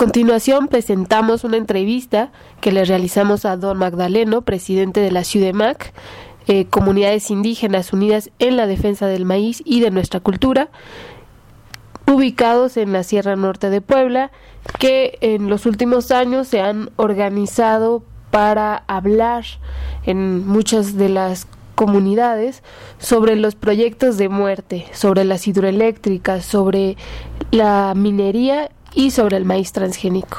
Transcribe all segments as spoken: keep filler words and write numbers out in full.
continuación presentamos una entrevista que le realizamos a don Magdaleno, presidente de la SUDEMAC, eh, Comunidades Indígenas Unidas en la Defensa del Maíz y de Nuestra Cultura, ubicados en la Sierra Norte de Puebla, que en los últimos años se han organizado para hablar en muchas de las comunidades sobre los proyectos de muerte, sobre las hidroeléctricas, sobre la minería y sobre el maíz transgénico.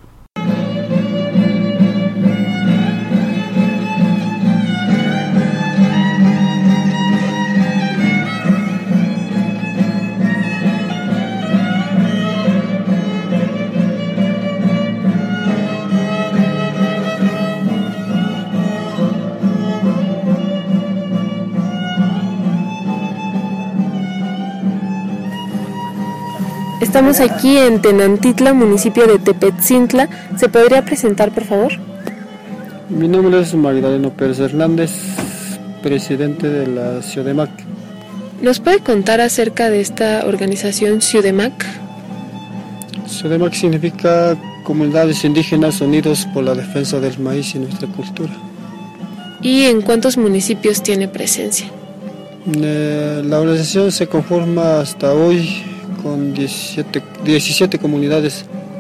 Estamos aquí en Tenantitla, municipio de Tepetzintla. ¿Se podría presentar, por favor? Mi nombre es Magdaleno Pérez Hernández, presidente de la SUDEMAC. ¿Nos puede contar acerca de esta organización SUDEMAC? SUDEMAC significa Comunidades Indígenas Unidos por la Defensa del Maíz y Nuestra Cultura. ¿Y en cuántos municipios tiene presencia? Eh, la organización se conforma hasta hoy con diecisiete, diecisiete comunidades.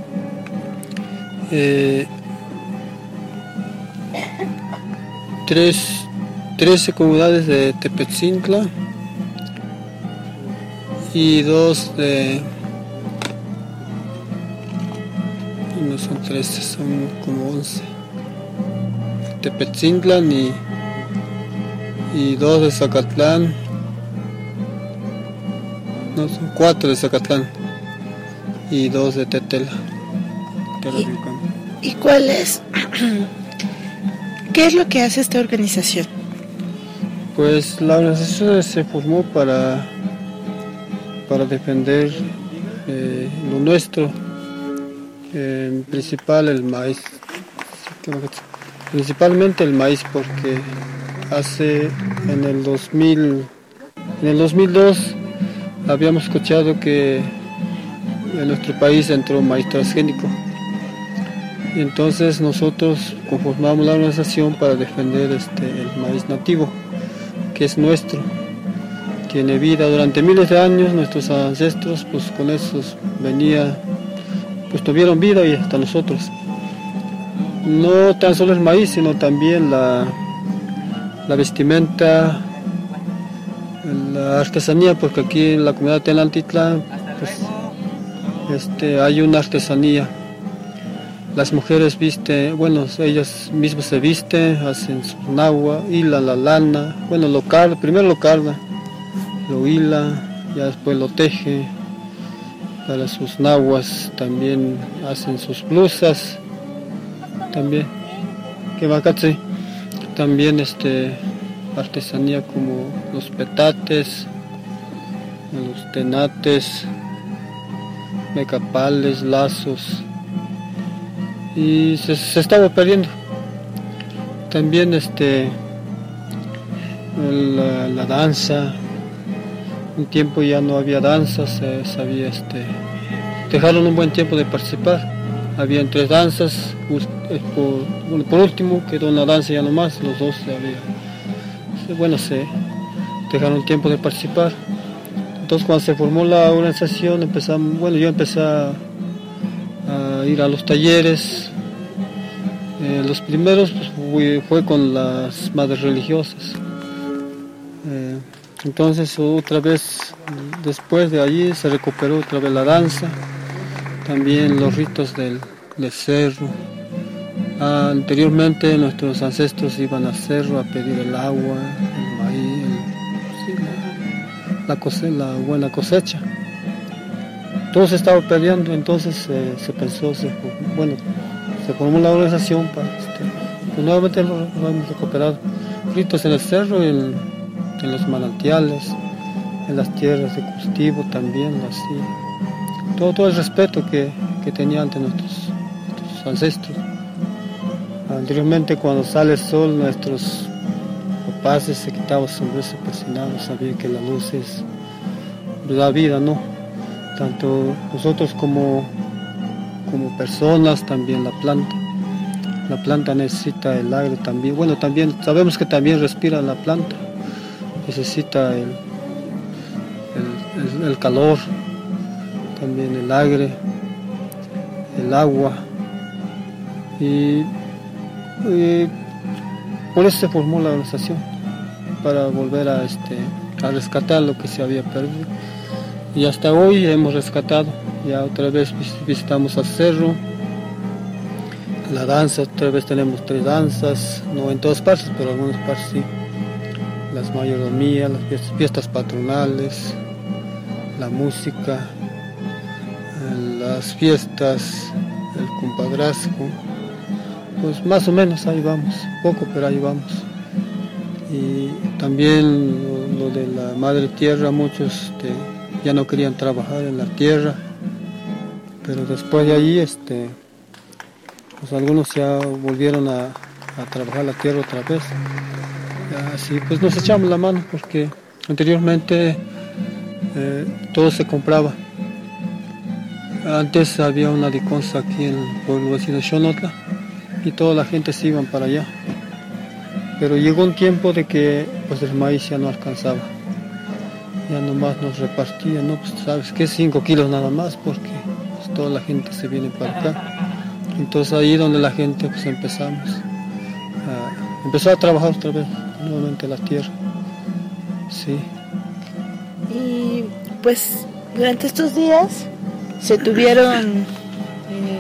Eh, tres, trece comunidades de Tepetzintla y dos de... no son trece, son como once. Tepetzintla y, y dos de Zacatlán. No, son cuatro de Zacatlán y dos de Tetela. ¿Y, ¿Y cuál es? ¿Qué es lo que hace esta organización? Pues la organización se formó para, para defender eh, lo nuestro, eh, en principal el maíz, principalmente el maíz, porque hace en el dos mil, en el dos mil dos habíamos escuchado que en nuestro país entró maíz transgénico. Y entonces nosotros conformamos la organización para defender este, el maíz nativo, que es nuestro. Tiene vida durante miles de años, nuestros ancestros pues con esos venía, pues tuvieron vida y hasta nosotros. No tan solo el maíz, sino también la, la vestimenta, la artesanía, porque aquí en la comunidad de Tenantitla pues, este, hay una artesanía. Las mujeres visten, bueno, ellas mismas se visten, hacen su nahua, hilan la lana, bueno, lo carda, primero lo carda, lo hila, ya después lo teje. Para sus nahuas también hacen sus blusas, también, que bacatse, también este... artesanía como los petates, los tenates, mecapales, lazos, y se, se estaba perdiendo. También este la, la danza, un tiempo ya no había danza, se sabía este dejaron un buen tiempo de participar. Habían tres danzas, por, por último quedó una danza ya nomás, los dos había. Bueno, se dejaron tiempo de participar. Entonces cuando se formó la organización empezamos, bueno, yo empecé a, a ir a los talleres. Eh, los primeros pues, fue, fue con las madres religiosas. Eh, entonces otra vez, después de allí se recuperó otra vez la danza, también los ritos del, del cerro. Ah, anteriormente nuestros ancestros iban al cerro a pedir el agua, el maíz, el, sí, la, la, cose, la buena cosecha. Todo se estaba perdiendo, entonces eh, se pensó, se, bueno, se formó la organización para este, pues nuevamente lo, lo hemos recuperado. Ritos en el cerro, en, en los manantiales, en las tierras de cultivo también, así. Todo, todo el respeto que, que tenían ante nuestros, nuestros ancestros. Anteriormente cuando sale el sol, nuestros papás se quitaban sombrero, se persinaban, sabían que la luz es la vida, ¿no? Tanto nosotros como, como personas, también la planta. La planta necesita el aire también. Bueno, también sabemos que también respira la planta. Necesita el, el, el, el calor, también el aire, el agua. Y, y por eso se formó la organización, para volver a, este, a rescatar lo que se había perdido. Y hasta hoy hemos rescatado. Ya otra vez visitamos al cerro. La danza, otra vez tenemos tres danzas, no en todas partes, pero en algunas partes sí. Las mayordomías, las fiestas, fiestas patronales, la música, las fiestas, el compadrazgo. Pues más o menos ahí vamos, poco, pero ahí vamos. Y también lo, lo de la madre tierra, muchos este, ya no querían trabajar en la tierra, pero después de ahí este, pues algunos ya volvieron a, a trabajar la tierra otra vez. Así pues nos echamos la mano, porque anteriormente eh, todo se compraba. Antes había una liconza aquí en el pueblo vecino de Xonotla y toda la gente se iban para allá. Pero llegó un tiempo de que pues el maíz ya no alcanzaba. Ya nomás nos repartían, ¿no? Pues sabes que cinco kilos nada más, porque pues, toda la gente se viene para acá. Entonces ahí donde la gente pues empezamos a, empezó a trabajar otra vez nuevamente la tierra. Sí. Y pues durante estos días se tuvieron eh,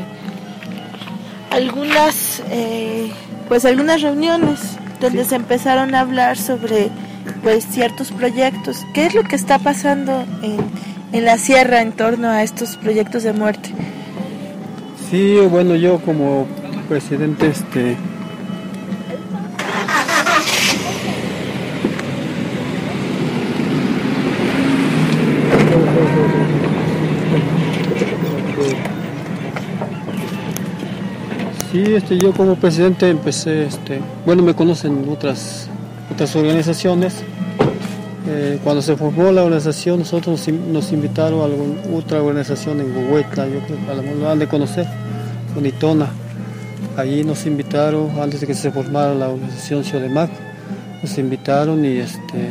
algunas eh, pues algunas reuniones donde sí se empezaron a hablar sobre pues ciertos proyectos. ¿Qué es lo que está pasando en, en la sierra en torno a estos proyectos de muerte? Sí, bueno, yo como presidente este Sí, este, yo como presidente empecé, este, bueno, me conocen otras otras organizaciones. Eh, cuando se formó la organización, nosotros nos, nos invitaron a algún, otra organización en Huehuetla, yo creo que a lo mejor lo han de conocer, Unitona. Allí nos invitaron, antes de que se formara la organización Ciudad, nos invitaron y este,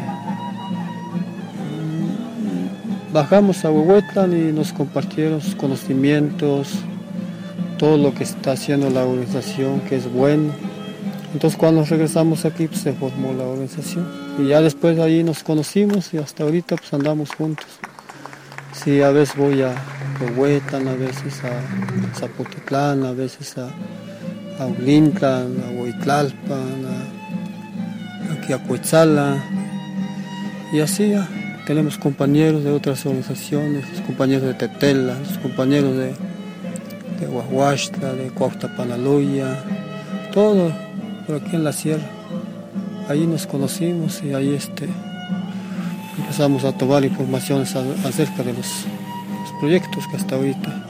bajamos a Huehuetla y nos compartieron sus conocimientos, todo lo que está haciendo la organización, que es bueno. Entonces cuando regresamos aquí pues, se formó la organización y ya después de ahí nos conocimos y hasta ahorita pues andamos juntos. Sí, a veces voy a Huehuetlan, a veces a Zapotitlán, a veces a, a Ulintlan, a Huitlalpan, a, aquí a Cuetzala y así ya. Tenemos compañeros de otras organizaciones, los compañeros de Tetela, los compañeros de de Huahuachtla, de Cuauhtapanaloya, todo por aquí en la sierra. Ahí nos conocimos y ahí este, empezamos a tomar informaciones a, acerca de los, los proyectos que hasta ahorita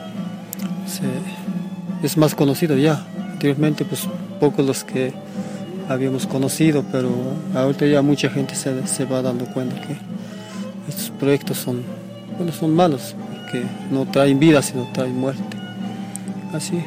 se, es más conocido ya. Anteriormente pues pocos los que habíamos conocido, pero ahorita ya mucha gente se, se va dando cuenta que estos proyectos son, bueno, son malos, porque no traen vida sino traen muerte. Así,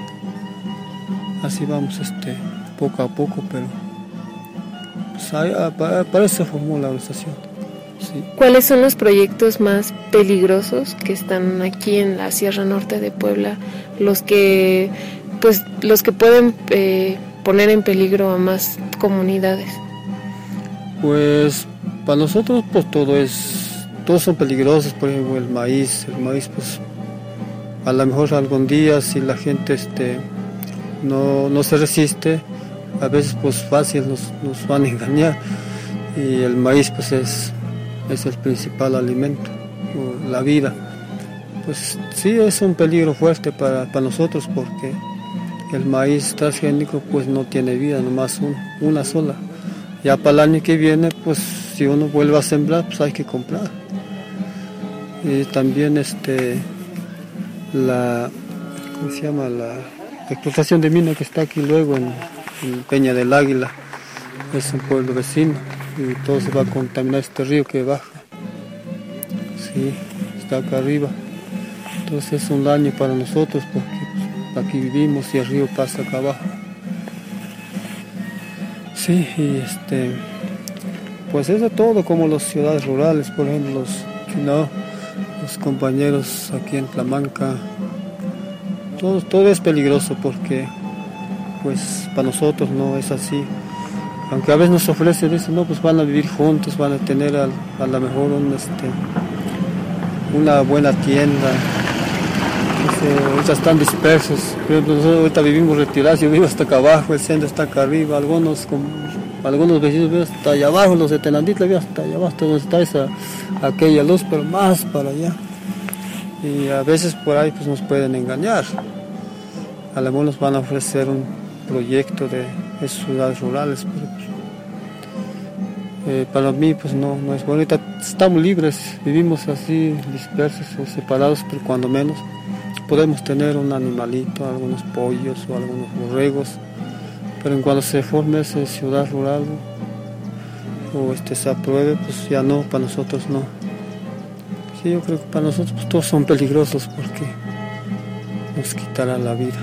así vamos este, poco a poco, pero pues, ahí, para, para eso se formó la organización. Sí. ¿Cuáles son los proyectos más peligrosos que están aquí en la Sierra Norte de Puebla? Los que, pues, los que pueden eh, poner en peligro a más comunidades. Pues para nosotros pues todo es, todos son peligrosos. Por ejemplo el maíz, el maíz pues a lo mejor algún día si la gente este, no, no se resiste, a veces pues fácil nos, nos van a engañar y el maíz pues es, es el principal alimento, la vida. Pues sí es un peligro fuerte para, para nosotros porque el maíz transgénico pues no tiene vida, nomás un, una sola. Ya para el año que viene pues si uno vuelve a sembrar pues hay que comprar. Y también este la, ¿cómo se llama? La explotación de mina que está aquí luego en, en Peña del Águila, es un pueblo vecino y todo se va a contaminar este río que baja, sí, está acá arriba. Entonces es un daño para nosotros porque pues, aquí vivimos y el río pasa acá abajo. Sí, y este, pues es de todo, como las ciudades rurales, por ejemplo, los, no, los compañeros aquí en Tlamanca, todo, todo es peligroso porque, pues, para nosotros no es así. Aunque a veces nos ofrecen, dicen, no, pues van a vivir juntos, van a tener a, a lo mejor un, este, una buena tienda. Ahorita están dispersos. Por ejemplo, nosotros ahorita vivimos retirados, yo vivo hasta acá abajo, el centro está acá arriba, algunos con, algunos vecinos viven hasta allá abajo, los de Tenanditla viven hasta allá abajo, hasta donde está esa, aquella luz, pero más para allá. Y a veces por ahí pues nos pueden engañar. A lo mejor nos van a ofrecer un proyecto de esas ciudades rurales, pero eh, para mí pues no, no es bueno. Ahorita estamos libres, vivimos así dispersos o separados, pero cuando menos podemos tener un animalito, algunos pollos o algunos borregos, pero en cuanto se forme esa ciudad rural o este se apruebe, pues ya no, para nosotros no. Sí, yo creo que para nosotros pues, todos son peligrosos porque nos quitará la vida.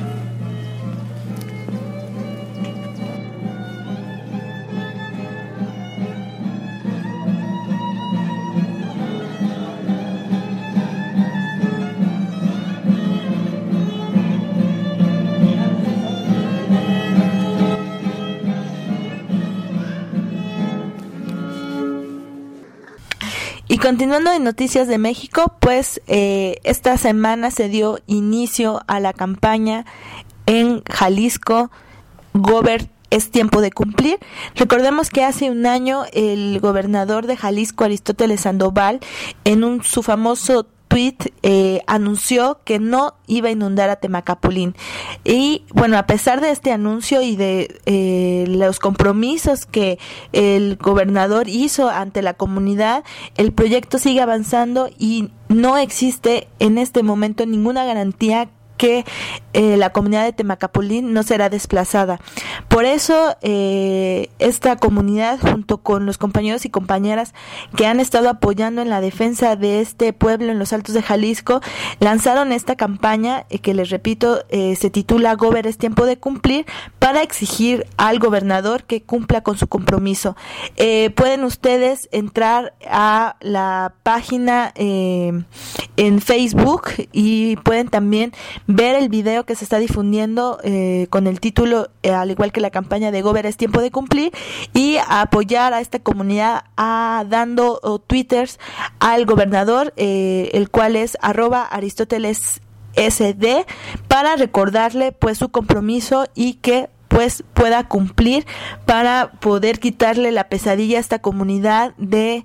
Y continuando en Noticias de México, pues eh, esta semana se dio inicio a la campaña en Jalisco, Gober, es tiempo de cumplir. Recordemos que hace un año el gobernador de Jalisco, Aristóteles Sandoval, en un su famoso tweet eh, anunció que no iba a inundar a Temacapulín. Y bueno, a pesar de este anuncio y de eh, los compromisos que el gobernador hizo ante la comunidad, el proyecto sigue avanzando y no existe en este momento ninguna garantía que eh, la comunidad de Temacapulín no será desplazada. Por eso eh, esta comunidad, junto con los compañeros y compañeras que han estado apoyando en la defensa de este pueblo en los Altos de Jalisco, lanzaron esta campaña eh, que les repito eh, se titula Gober, es tiempo de cumplir, para exigir al gobernador que cumpla con su compromiso. Eh, pueden ustedes entrar a la página eh, en Facebook y pueden también ver el video que se está difundiendo eh, con el título, eh, al igual que la campaña de Gober, es tiempo de cumplir, y a apoyar a esta comunidad a, dando oh, twitters al gobernador, eh, el cual es arroba Aristóteles S D, para recordarle pues su compromiso y que pues pueda cumplir para poder quitarle la pesadilla a esta comunidad de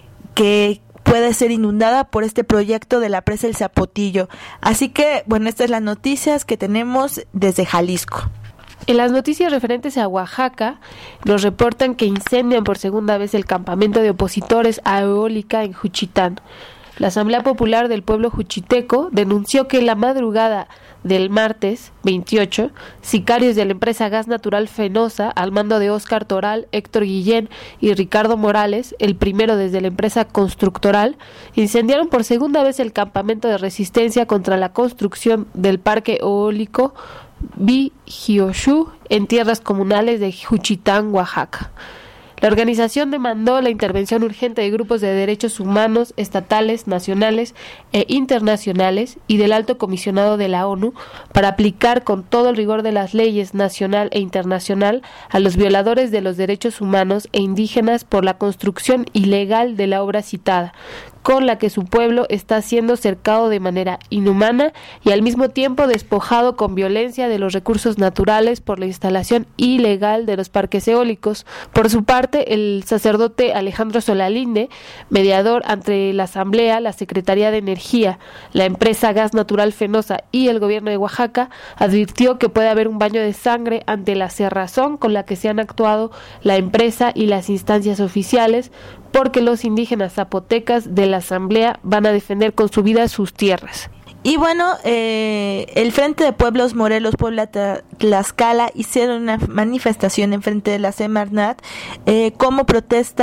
que puede ser inundada por este proyecto de la presa El Zapotillo. Así que, bueno, estas son las noticias que tenemos desde Jalisco. En las noticias referentes a Oaxaca, nos reportan que incendian por segunda vez el campamento de opositores a eólica en Juchitán. La Asamblea Popular del Pueblo Juchiteco denunció que en la madrugada del martes veintiocho, sicarios de la empresa Gas Natural Fenosa, al mando de Óscar Toral, Héctor Guillén y Ricardo Morales, el primero desde la empresa constructoral, incendiaron por segunda vez el campamento de resistencia contra la construcción del parque eólico Bijioshu en tierras comunales de Juchitán, Oaxaca. La organización demandó la intervención urgente de grupos de derechos humanos estatales, nacionales e internacionales y del Alto Comisionado de la ONU para aplicar con todo el rigor de las leyes nacional e internacional a los violadores de los derechos humanos e indígenas por la construcción ilegal de la obra citada, con la que su pueblo está siendo cercado de manera inhumana y al mismo tiempo despojado con violencia de los recursos naturales por la instalación ilegal de los parques eólicos. Por su parte, el sacerdote Alejandro Solalinde, mediador entre la Asamblea, la Secretaría de Energía, la empresa Gas Natural Fenosa y el gobierno de Oaxaca, advirtió que puede haber un baño de sangre ante la cerrazón con la que se han actuado la empresa y las instancias oficiales, porque los indígenas zapotecas de la Asamblea van a defender con su vida sus tierras. Y bueno, eh, el Frente de Pueblos Morelos, Puebla, Tlaxcala hicieron una manifestación en frente de la Semarnat eh, como protesta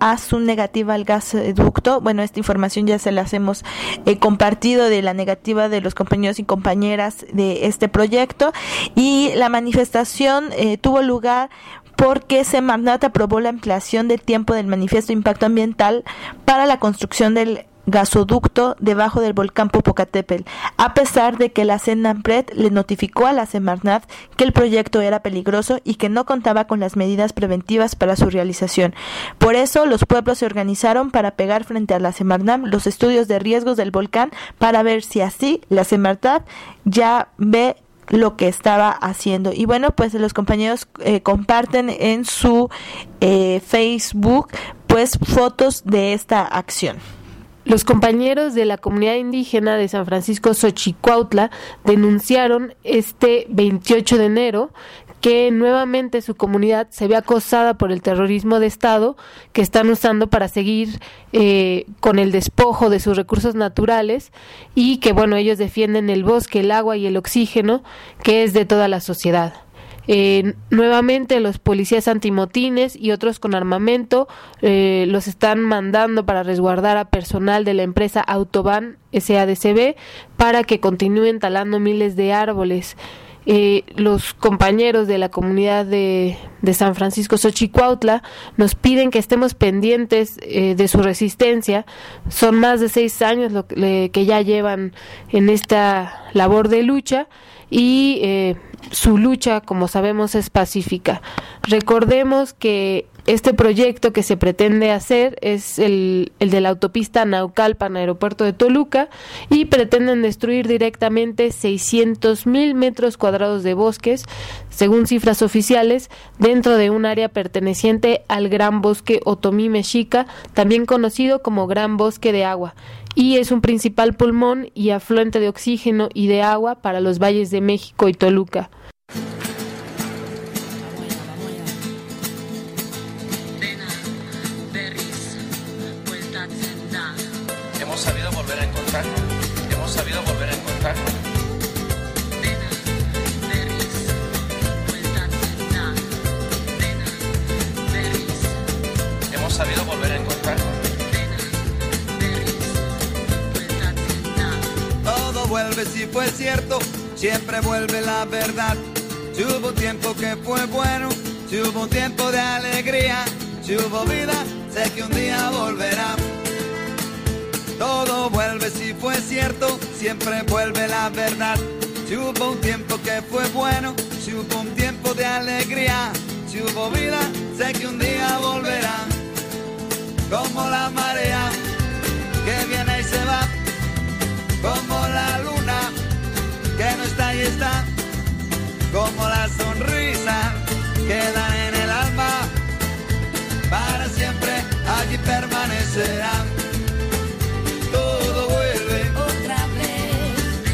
a su negativa al gasoducto. Bueno, esta información ya se las hemos eh, compartido de la negativa de los compañeros y compañeras de este proyecto, y la manifestación eh, tuvo lugar porque Semarnat aprobó la ampliación del tiempo del manifiesto de impacto ambiental para la construcción del gasoducto debajo del volcán Popocatépetl, a pesar de que la Senampred le notificó a la Semarnat que el proyecto era peligroso y que no contaba con las medidas preventivas para su realización. Por eso, los pueblos se organizaron para pegar frente a la Semarnat los estudios de riesgos del volcán para ver si así la Semarnat ya ve lo que estaba haciendo. Y bueno, pues los compañeros eh, comparten en su eh, Facebook pues fotos de esta acción. Los compañeros de la comunidad indígena de San Francisco Xochicuautla denunciaron este veintiocho de enero que nuevamente su comunidad se ve acosada por el terrorismo de Estado que están usando para seguir eh, con el despojo de sus recursos naturales, y que bueno, ellos defienden el bosque, el agua y el oxígeno que es de toda la sociedad. Eh, nuevamente los policías antimotines y otros con armamento eh, los están mandando para resguardar a personal de la empresa Autoban S A D C B para que continúen talando miles de árboles. Eh, los compañeros de la comunidad de, de San Francisco Xochicuautla nos piden que estemos pendientes eh, de su resistencia. Son más de seis años lo que, le, que ya llevan en esta labor de lucha, y eh, su lucha, como sabemos, es pacífica. Recordemos que este proyecto que se pretende hacer es el, el de la autopista Naucalpan, aeropuerto de Toluca, y pretenden destruir directamente seiscientos mil metros cuadrados de bosques, según cifras oficiales, dentro de un área perteneciente al Gran Bosque Otomí Mexica, también conocido como Gran Bosque de Agua, y es un principal pulmón y afluente de oxígeno y de agua para los valles de México y Toluca. Hemos sabido volver a encontrarnos, hemos sabido volver a encontrarnos. Nena, berries, vuelta a sentar. Nena, berries. Hemos sabido volver a encontrarnos. Nena, berries, vuelta a sentar. Todo vuelve si fue cierto, siempre vuelve la verdad. Si hubo tiempo que fue bueno, si hubo un tiempo de alegría, si hubo vida, sé que un día volverá. Todo vuelve si fue cierto, siempre vuelve la verdad. Si hubo un tiempo que fue bueno, si hubo un tiempo de alegría, si hubo vida, sé que un día volverá. Como la marea que viene y se va, como la luna que no está y está, como la sonrisa que da en el alma, para siempre allí permanecerá. Todo vuelve otra vez,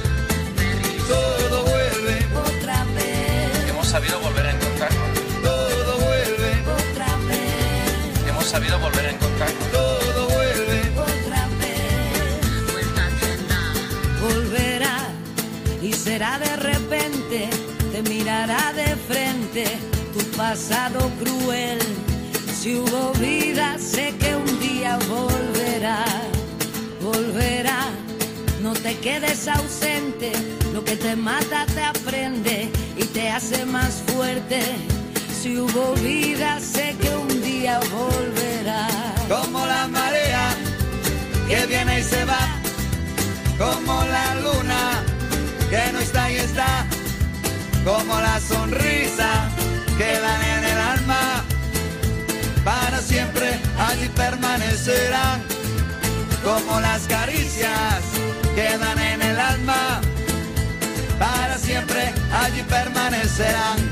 todo vuelve otra vez, Hemos sabido volver a encontrarnos, todo vuelve otra vez, hemos sabido volver a encontrarnos. todo vuelve otra vez, vuelta a sentar. Volverá y será de repente, te mirará de frente tu pasado cruel. Si hubo vida, sé que un día volverá. Volverá, no te quedes ausente, lo que te mata te aprende y te hace más fuerte. Si hubo vida, sé que un día volverá. como la marea que viene y se va, como la luna que no está y está, como la sonrisa que dan en el alma, para siempre allí permanecerán. Como las caricias que dan en el alma, para siempre allí permanecerán.